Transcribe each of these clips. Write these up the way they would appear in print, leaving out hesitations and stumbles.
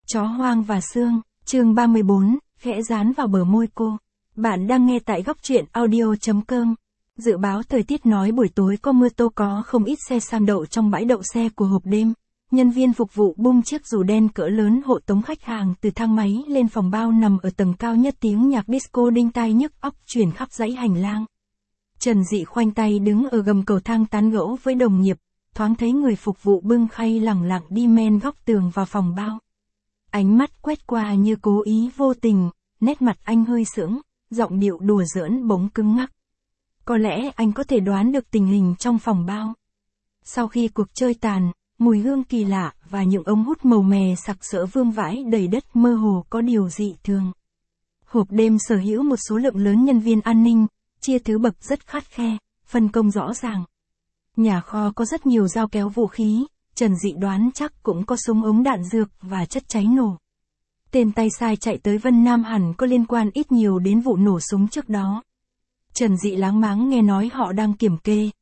Chó hoang và xương, chương 34, khẽ dán vào bờ môi cô. Bạn đang nghe tại góc truyện audio.com. Dự báo thời tiết nói buổi tối có mưa to, có không ít xe sang đậu trong bãi đậu xe của hộp đêm. Nhân viên phục vụ bung chiếc dù đen cỡ lớn hộ tống khách hàng từ thang máy lên phòng bao nằm ở tầng cao nhất, tiếng nhạc disco đinh tai nhức óc truyền khắp dãy hành lang. Trần Dị khoanh tay đứng ở gầm cầu thang tán gẫu với đồng nghiệp, thoáng thấy người phục vụ bưng khay lẳng lặng đi men góc tường vào phòng bao. Ánh mắt quét qua như cố ý vô tình, nét mặt anh hơi sững, giọng điệu đùa giỡn bỗng cứng ngắc. Có lẽ anh có thể đoán được tình hình trong phòng bao. Sau khi cuộc chơi tàn, mùi hương kỳ lạ và những ống hút màu mè sặc sỡ vương vãi đầy đất mơ hồ có điều dị thường. Hộp đêm sở hữu một số lượng lớn nhân viên an ninh, chia thứ bậc rất khắt khe, phân công rõ ràng. Nhà kho có rất nhiều dao kéo vũ khí, Trần Dị đoán chắc cũng có súng ống đạn dược và chất cháy nổ. Tên tay sai chạy tới Vân Nam hẳn có liên quan ít nhiều đến vụ nổ súng trước đó. Trần Dị láng máng nghe nói họ đang kiểm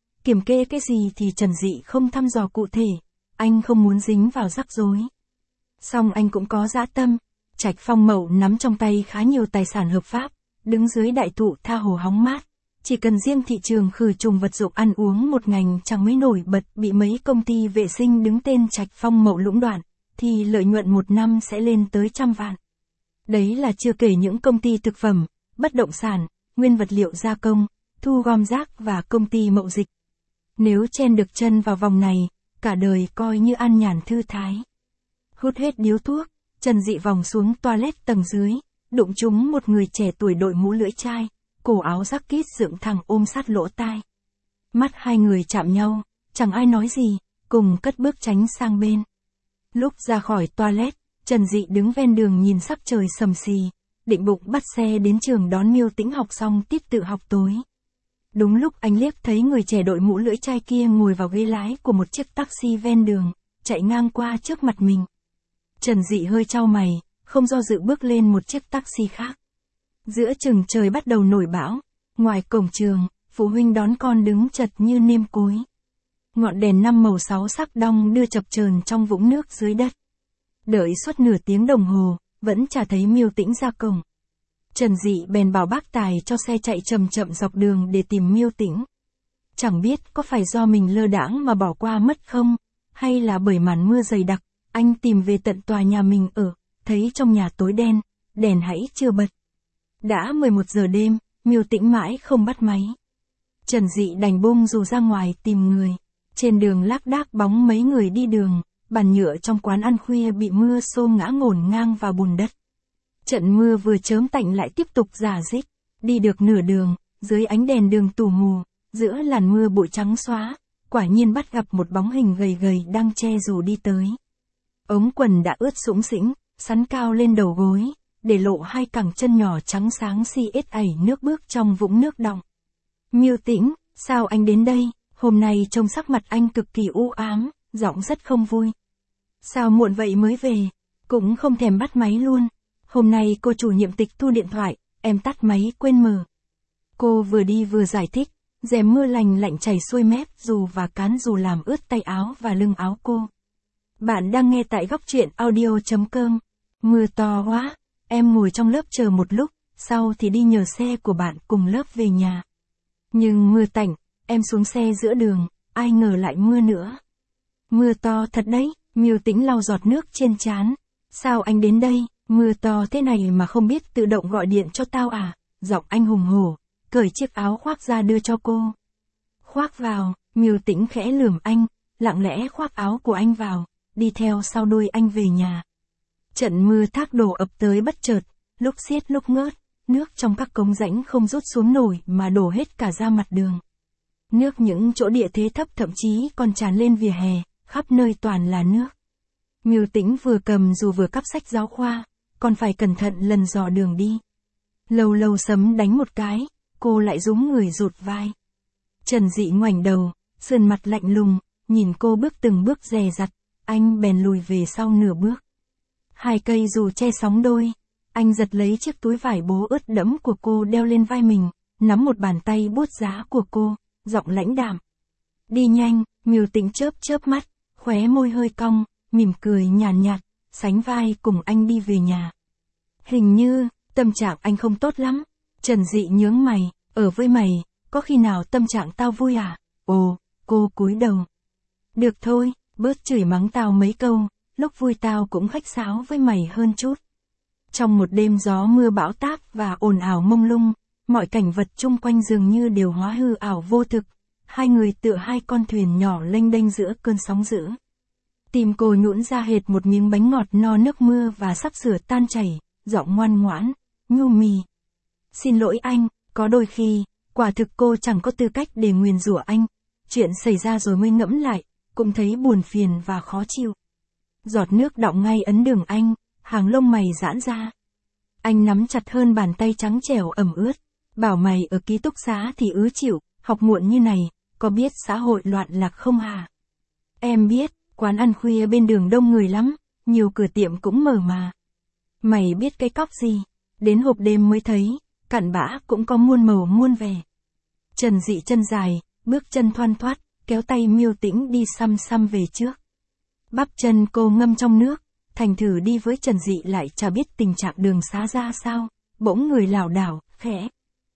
kê cái gì thì Trần Dị không thăm dò cụ thể, anh không muốn dính vào rắc rối. Song anh cũng có dã tâm, Trạch Phong Mậu nắm trong tay khá nhiều tài sản hợp pháp, đứng dưới đại thụ tha hồ hóng mát. Chỉ cần riêng thị trường khử trùng vật dụng ăn uống một ngành chẳng mấy nổi bật bị mấy công ty vệ sinh đứng tên Trạch Phong Mậu lũng đoạn, thì lợi nhuận một năm sẽ lên tới 100 vạn. Đấy là chưa kể những công ty thực phẩm, bất động sản, nguyên vật liệu gia công, thu gom rác và công ty mậu dịch. Nếu chen được chân vào vòng này, cả đời coi như an nhàn thư thái. Hút hết điếu thuốc, Trần Dị vòng xuống toilet tầng dưới, đụng trúng một người trẻ tuổi đội mũ lưỡi chai, cổ áo jacket dựng thẳng ôm sát lỗ tai. Mắt hai người chạm nhau, chẳng ai nói gì, cùng cất bước tránh sang bên. Lúc ra khỏi toilet, Trần Dị đứng ven đường nhìn sắc trời sầm xì, định bụng bắt xe đến trường đón Miêu Tĩnh học xong tiết tự học tối. Đúng lúc anh liếc thấy người trẻ đội mũ lưỡi chai kia ngồi vào ghế lái của một chiếc taxi ven đường, chạy ngang qua trước mặt mình. Trần Dị hơi chau mày, không do dự bước lên một chiếc taxi khác. Giữa chừng trời bắt đầu nổi bão, ngoài cổng trường, phụ huynh đón con đứng chật như nêm cối. Ngọn đèn 5 màu 6 sắc đong đưa chập chờn trong vũng nước dưới đất. Đợi suốt nửa tiếng đồng hồ, vẫn chả thấy Miêu Tĩnh ra cổng. Trần Dị bèn bảo bác tài cho xe chạy chậm chậm dọc đường để tìm Miêu Tĩnh. Chẳng biết có phải do mình lơ đãng mà bỏ qua mất không, hay là bởi màn mưa dày đặc, anh tìm về tận tòa nhà mình ở, thấy trong nhà tối đen, đèn hãy chưa bật. Đã 11 giờ đêm, Miêu Tĩnh mãi không bắt máy. Trần Dị đành bung dù ra ngoài tìm người. Trên đường lác đác bóng mấy người đi đường, bàn nhựa trong quán ăn khuya bị mưa xô ngã ngổn ngang vào bùn đất. Trận mưa vừa chớm tạnh lại tiếp tục rả rích. Đi được nửa đường, dưới ánh đèn đường tù mù, giữa làn mưa bụi trắng xóa, quả nhiên bắt gặp một bóng hình gầy gầy đang che dù đi tới. Ống quần đã ướt sũng sĩnh, sắn cao lên đầu gối, để lộ hai cẳng chân nhỏ trắng sáng xiết ẩy nước bước trong vũng nước đọng. Miêu Tĩnh, sao anh đến đây? Hôm nay trông sắc mặt anh cực kỳ u ám, giọng rất không vui. Sao muộn vậy mới về? Cũng không thèm bắt máy luôn. Hôm nay cô chủ nhiệm tịch thu điện thoại, em tắt máy quên mở. Cô vừa đi vừa giải thích, rèm mưa lành lạnh chảy xuôi mép dù và cán dù làm ướt tay áo và lưng áo cô. Bạn đang nghe tại góc truyện audio.com. Mưa to quá, em ngồi trong lớp chờ một lúc, sau thì đi nhờ xe của bạn cùng lớp về nhà. Nhưng mưa tạnh, em xuống xe giữa đường, ai ngờ lại mưa nữa. Mưa to thật đấy, Miêu Tĩnh lau giọt nước trên trán. Sao anh đến đây, mưa to thế này mà không biết tự động gọi điện cho tao à? Giọng anh hùng hổ, cởi chiếc áo khoác ra đưa cho cô. Khoác vào, Miêu Tĩnh khẽ lườm anh, lặng lẽ khoác áo của anh vào, đi theo sau đuôi anh về nhà. Trận mưa thác đổ ập tới bất chợt, lúc xiết lúc ngớt, nước trong các cống rãnh không rút xuống nổi mà đổ hết cả ra mặt đường. Nước những chỗ địa thế thấp thậm chí còn tràn lên vỉa hè, khắp nơi toàn là nước. Miêu Tĩnh vừa cầm dù vừa cắp sách giáo khoa, còn phải cẩn thận lần dò đường đi. Lâu lâu sấm đánh một cái, cô lại rúm người rụt vai. Trần Dị ngoảnh đầu, sườn mặt lạnh lùng, nhìn cô bước từng bước dè dặt, anh bèn lùi về sau nửa bước. Hai cây dù che sóng đôi, anh giật lấy chiếc túi vải bố ướt đẫm của cô đeo lên vai mình, nắm một bàn tay buốt giá của cô, giọng lãnh đạm. Đi nhanh, Miêu Tĩnh chớp chớp mắt, khóe môi hơi cong, mỉm cười nhàn nhạt, sánh vai cùng anh đi về nhà. Hình như, tâm trạng anh không tốt lắm. Trần Dị nhướng mày, ở với mày, có khi nào tâm trạng tao vui à? Ồ, cô cúi đầu. Được thôi, bớt chửi mắng tao mấy câu, lúc vui tao cũng khách sáo với mày hơn chút. Trong một đêm gió mưa bão táp và ồn ào mông lung, mọi cảnh vật chung quanh dường như đều hóa hư ảo vô thực. Hai người tựa hai con thuyền nhỏ lênh đênh giữa cơn sóng dữ. Tim cô nhũn ra hệt một miếng bánh ngọt no nước mưa và sắp sửa tan chảy, giọng ngoan ngoãn, nhu mì. Xin lỗi anh, có đôi khi, quả thực cô chẳng có tư cách để nguyền rủa anh. Chuyện xảy ra rồi mới ngẫm lại, cũng thấy buồn phiền và khó chịu. Giọt nước đọng ngay ấn đường anh, hàng lông mày giãn ra. Anh nắm chặt hơn bàn tay trắng trẻo ẩm ướt. Bảo mày ở ký túc xá thì ứ chịu, học muộn như này, có biết xã hội loạn lạc không hả? Em biết, quán ăn khuya bên đường đông người lắm, nhiều cửa tiệm cũng mở mà. Mày biết cái cóc gì? Đến hộp đêm mới thấy, cặn bã cũng có muôn màu muôn vẻ. Trần Dị chân dài, bước chân thoăn thoắt, kéo tay Miêu Tĩnh đi xăm xăm về trước. Bắp chân cô ngâm trong nước, thành thử đi với Trần Dị lại chả biết tình trạng đường xá ra sao, bỗng người lảo đảo, khẽ.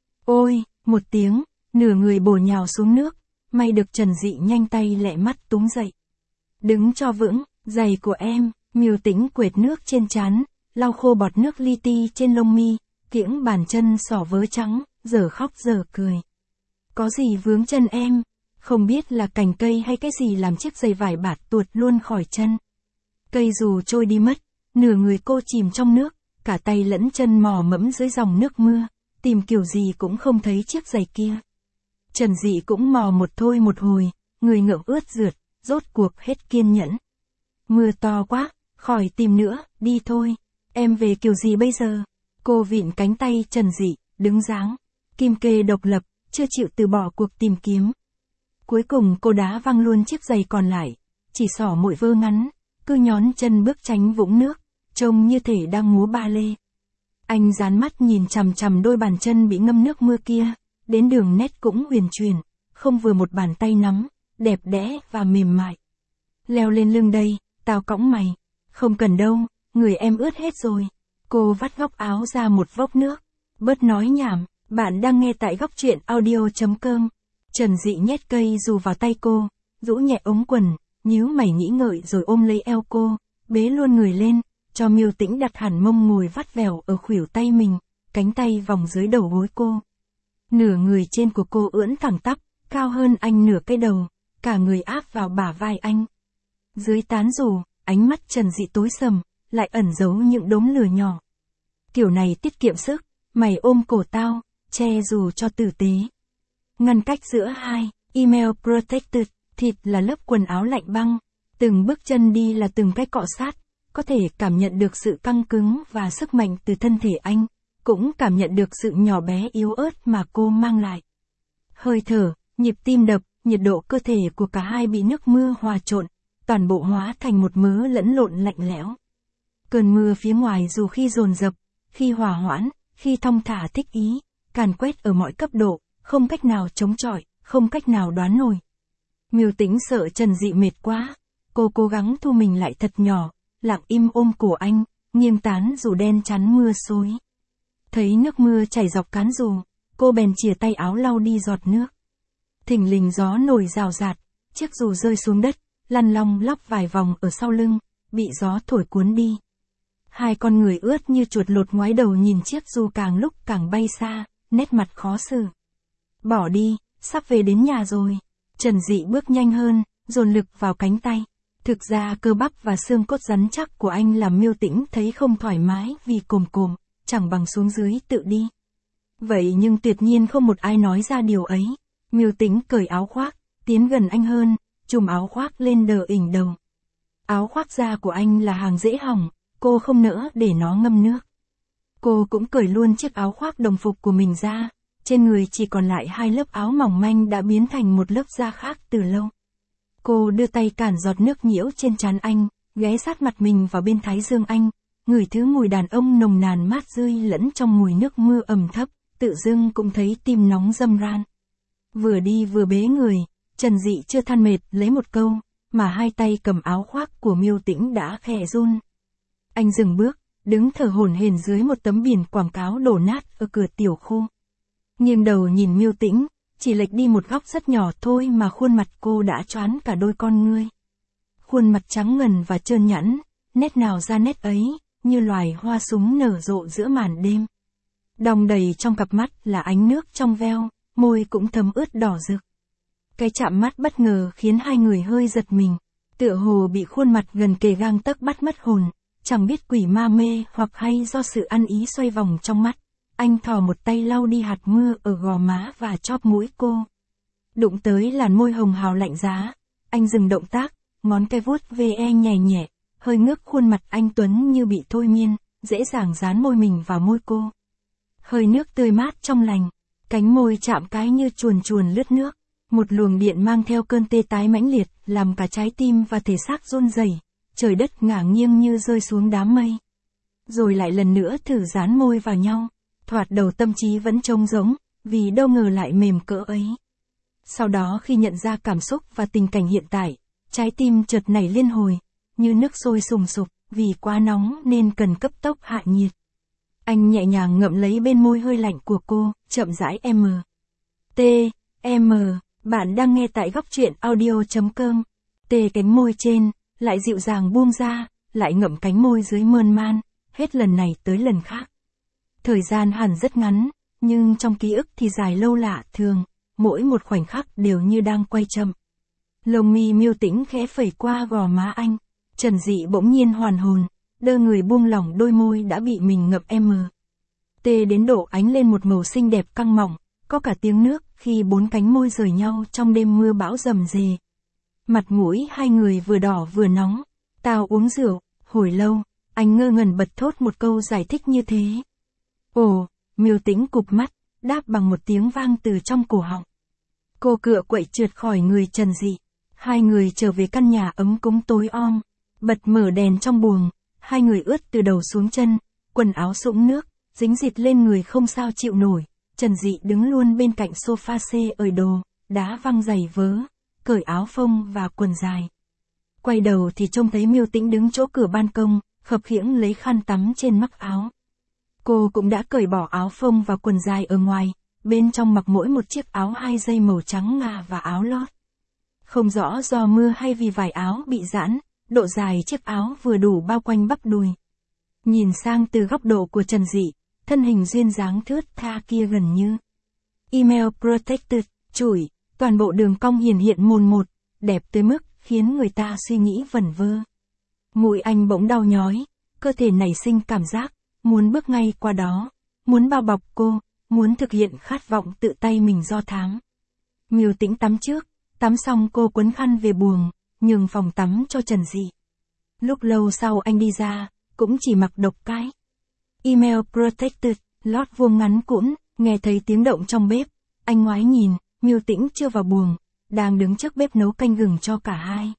Ôi, một tiếng, nửa người bổ nhào xuống nước, may được Trần Dị nhanh tay lẹ mắt túm dậy. Đứng cho vững, giày của em, Miêu Tĩnh quệt nước trên trán, lau khô bọt nước li ti trên lông mi, kiễng bàn chân xỏ vớ trắng, giờ khóc giờ cười. Có gì vướng chân em? Không biết là cành cây hay cái gì làm chiếc giày vải bạt tuột luôn khỏi chân. Cây dù trôi đi mất, nửa người cô chìm trong nước, cả tay lẫn chân mò mẫm dưới dòng nước mưa, tìm kiểu gì cũng không thấy chiếc giày kia. Trần Dị cũng mò một thôi một hồi, người ngượng ướt rượt, rốt cuộc hết kiên nhẫn. Mưa to quá, khỏi tìm nữa, đi thôi. Em về kiểu gì bây giờ? Cô vịn cánh tay Trần Dị, đứng dáng. Kim kê độc lập, chưa chịu từ bỏ cuộc tìm kiếm. Cuối cùng cô đá văng luôn chiếc giày còn lại, chỉ xỏ mỗi vơ ngắn, cứ nhón chân bước tránh vũng nước, trông như thể đang múa ba lê. Anh dán mắt nhìn chằm chằm đôi bàn chân bị ngâm nước mưa kia, đến đường nét cũng huyền chuyển, không vừa một bàn tay nắm, đẹp đẽ và mềm mại. Leo lên lưng đây, tao cõng mày. Không cần đâu, người em ướt hết rồi. Cô vắt góc áo ra một vốc nước. Bớt nói nhảm, bạn đang nghe tại góc truyện audio.com. Trần Dị nhét cây dù vào tay cô, rũ nhẹ ống quần, nhíu mày nghĩ ngợi rồi ôm lấy eo cô, bế luôn người lên, cho Miêu Tĩnh đặt hẳn mông ngồi vắt vẻo ở khuỷu tay mình, cánh tay vòng dưới đầu gối cô. Nửa người trên của cô ưỡn thẳng tắp, cao hơn anh nửa cái đầu, cả người áp vào bả vai anh. Dưới tán dù, ánh mắt Trần Dị tối sầm, lại ẩn giấu những đốm lửa nhỏ. Kiểu này tiết kiệm sức, mày ôm cổ tao, che dù cho tử tế. Ngăn cách giữa hai, email protected, thịt là lớp quần áo lạnh băng, từng bước chân đi là từng cái cọ sát, có thể cảm nhận được sự căng cứng và sức mạnh từ thân thể anh, cũng cảm nhận được sự nhỏ bé yếu ớt mà cô mang lại. Hơi thở, nhịp tim đập, nhiệt độ cơ thể của cả hai bị nước mưa hòa trộn, toàn bộ hóa thành một mớ lẫn lộn lạnh lẽo. Cơn mưa phía ngoài dù khi dồn dập, khi hòa hoãn, khi thong thả thích ý, càn quét ở mọi cấp độ, không cách nào chống chọi, không cách nào đoán nổi. Miêu Tĩnh sợ Trần Dị mệt quá, cô cố gắng thu mình lại thật nhỏ, lặng im ôm cổ anh, nghiêng tán dù đen chắn mưa xối. Thấy nước mưa chảy dọc cán dù, cô bèn chìa tay áo lau đi giọt nước. Thình lình gió nổi rào rạt, chiếc dù rơi xuống đất, lăn long lóc vài vòng ở sau lưng, bị gió thổi cuốn đi. Hai con người ướt như chuột lột ngoái đầu nhìn chiếc dù càng lúc càng bay xa, nét mặt khó xử. Bỏ đi, sắp về đến nhà rồi. Trần Dị bước nhanh hơn, dồn lực vào cánh tay. Thực ra cơ bắp và xương cốt rắn chắc của anh làm Miêu Tĩnh thấy không thoải mái vì cồm, chẳng bằng xuống dưới tự đi. Vậy nhưng tuyệt nhiên không một ai nói ra điều ấy. Miêu Tĩnh cởi áo khoác, tiến gần anh hơn, chùm áo khoác lên đờ ỉnh đầu. Áo khoác da của anh là hàng dễ hỏng, cô không nỡ để nó ngâm nước. Cô cũng cởi luôn chiếc áo khoác đồng phục của mình ra, trên người chỉ còn lại hai lớp áo mỏng manh đã biến thành một lớp da khác từ lâu. Cô đưa tay cản giọt nước nhiễu trên trán anh, ghé sát mặt mình vào bên thái dương anh, ngửi thứ mùi đàn ông nồng nàn mát rượi lẫn trong mùi nước mưa ẩm thấp, tự dưng cũng thấy tim nóng râm ran. Vừa đi vừa bế người, Trần Dị chưa than mệt lấy một câu, mà hai tay cầm áo khoác của Miêu Tĩnh đã khẽ run. Anh dừng bước, đứng thở hổn hển dưới một tấm biển quảng cáo đổ nát ở cửa tiểu khu. Nghiêng đầu nhìn Miêu Tĩnh, chỉ lệch đi một góc rất nhỏ thôi mà khuôn mặt cô đã choán cả đôi con ngươi. Khuôn mặt trắng ngần và trơn nhẵn, nét nào ra nét ấy, như loài hoa súng nở rộ giữa màn đêm. Đong đầy trong cặp mắt là ánh nước trong veo, môi cũng thấm ướt đỏ rực. Cái chạm mắt bất ngờ khiến hai người hơi giật mình, tựa hồ bị khuôn mặt gần kề gang tấc bắt mất hồn, chẳng biết quỷ ma mê hoặc hay do sự ăn ý xoay vòng trong mắt. Anh thò một tay lau đi hạt mưa ở gò má và chóp mũi cô. Đụng tới làn môi hồng hào lạnh giá, anh dừng động tác, ngón tay vuốt ve nhẹ nhẹ, hơi ngước khuôn mặt anh tuấn như bị thôi miên, dễ dàng dán môi mình vào môi cô. Hơi nước tươi mát trong lành, cánh môi chạm cái như chuồn chuồn lướt nước, một luồng điện mang theo cơn tê tái mãnh liệt, làm cả trái tim và thể xác run rẩy, trời đất ngả nghiêng như rơi xuống đám mây. Rồi lại lần nữa thử dán môi vào nhau, thoạt đầu tâm trí vẫn trống rỗng, vì đâu ngờ lại mềm cỡ ấy. Sau đó khi nhận ra cảm xúc và tình cảnh hiện tại, trái tim chợt nảy liên hồi, như nước sôi sùng sục, vì quá nóng nên cần cấp tốc hạ nhiệt. Anh nhẹ nhàng ngậm lấy bên môi hơi lạnh của cô, chậm rãi bạn đang nghe tại góc truyện audio.com. Cánh môi trên, lại dịu dàng buông ra, lại ngậm cánh môi dưới mơn man, hết lần này tới lần khác. Thời gian hẳn rất ngắn, nhưng trong ký ức thì dài lâu lạ thường, mỗi một khoảnh khắc đều như đang quay chậm. Lông mi Miêu Tĩnh khẽ phẩy qua gò má anh, Trần Dị bỗng nhiên hoàn hồn, đơ người buông lỏng đôi môi đã bị mình ngậm đến độ ánh lên một màu xinh đẹp căng mỏng, có cả tiếng nước khi bốn cánh môi rời nhau trong đêm mưa bão rầm rề. Mặt mũi hai người vừa đỏ vừa nóng. Tao uống rượu, hồi lâu, anh ngơ ngẩn bật thốt một câu giải thích như thế. Ồ, Miêu Tĩnh cụp mắt, đáp bằng một tiếng vang từ trong cổ họng. Cô cựa quậy trượt khỏi người Trần Dị. Hai người trở về căn nhà ấm cúng tối om, bật mở đèn trong buồng, hai người ướt từ đầu xuống chân, quần áo sũng nước, dính dịt lên người không sao chịu nổi. Trần Dị đứng luôn bên cạnh sofa ởi đồ, đá văng giày vớ, cởi áo phông và quần dài. Quay đầu thì trông thấy Miêu Tĩnh đứng chỗ cửa ban công, khập khiễng lấy khăn tắm trên mắc áo. Cô cũng đã cởi bỏ áo phông và quần dài ở ngoài, bên trong mặc mỗi một chiếc áo 2 dây màu trắng ngà và áo lót. Không rõ do mưa hay vì vải áo bị giãn, độ dài chiếc áo vừa đủ bao quanh bắp đùi. Nhìn sang từ góc độ của Trần Dị, thân hình duyên dáng thướt tha kia gần như email protected, chủi, toàn bộ đường cong hiển hiện mồn một, đẹp tới mức khiến người ta suy nghĩ vẩn vơ. Mũi anh bỗng đau nhói, cơ thể nảy sinh cảm giác muốn bước ngay qua đó, muốn bao bọc cô, muốn thực hiện khát vọng tự tay mình do thám. Miêu Tĩnh tắm trước, tắm xong cô quấn khăn về buồng, nhường phòng tắm cho Trần Dị. Lúc lâu sau anh đi ra, cũng chỉ mặc độc cái email protected, lót vuông ngắn cũn, nghe thấy tiếng động trong bếp. Anh ngoái nhìn, Miêu Tĩnh chưa vào buồng, đang đứng trước bếp nấu canh gừng cho cả hai.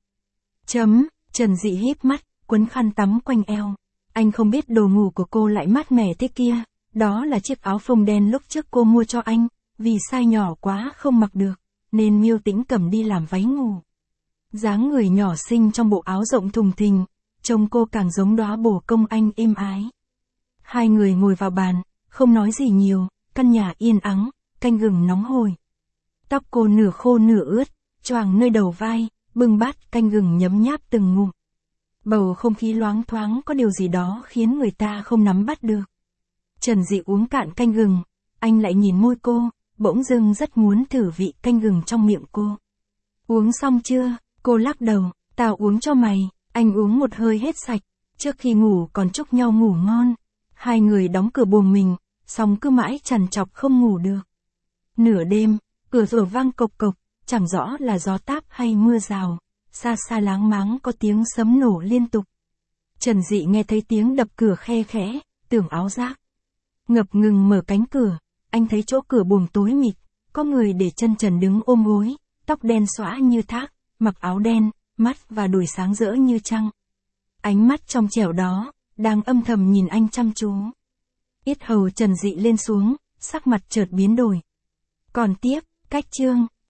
Trần Dị híp mắt, quấn khăn tắm quanh eo. Anh không biết đồ ngủ của cô lại mát mẻ thế kia, đó là chiếc áo phông đen lúc trước cô mua cho anh, vì size nhỏ quá không mặc được, nên Miêu Tĩnh cầm đi làm váy ngủ. Dáng người nhỏ xinh trong bộ áo rộng thùng thình, trông cô càng giống đóa bồ công anh êm ái. Hai người ngồi vào bàn, không nói gì nhiều, căn nhà yên ắng, canh gừng nóng hổi. Tóc cô nửa khô nửa ướt, choàng nơi đầu vai, bưng bát canh gừng nhấm nháp từng ngụm. Bầu không khí loáng thoáng có điều gì đó khiến người ta không nắm bắt được. Trần Dị uống cạn canh gừng, anh lại nhìn môi cô, bỗng dưng rất muốn thử vị canh gừng trong miệng cô. Uống xong chưa? Cô lắc đầu, tao uống cho mày. Anh uống một hơi hết sạch, trước khi ngủ còn chúc nhau ngủ ngon. Hai người đóng cửa buồng mình, xong cứ mãi trằn trọc không ngủ được. Nửa đêm, cửa sổ vang cộc cộc, chẳng rõ là gió táp hay mưa rào, xa xa láng máng có tiếng sấm nổ liên tục. Trần Dị nghe thấy tiếng đập cửa khe khẽ, tưởng áo rác. Ngập ngừng mở cánh cửa, anh thấy chỗ cửa buồng tối mịt, có người để chân trần đứng ôm gối, tóc đen xõa như thác, mặc áo đen, mắt và đùi sáng rỡ như trăng. Ánh mắt trong trẻo đó, đang âm thầm nhìn anh chăm chú. Yết hầu Trần Dị lên xuống, sắc mặt chợt biến đổi. Còn tiếp, cách chương.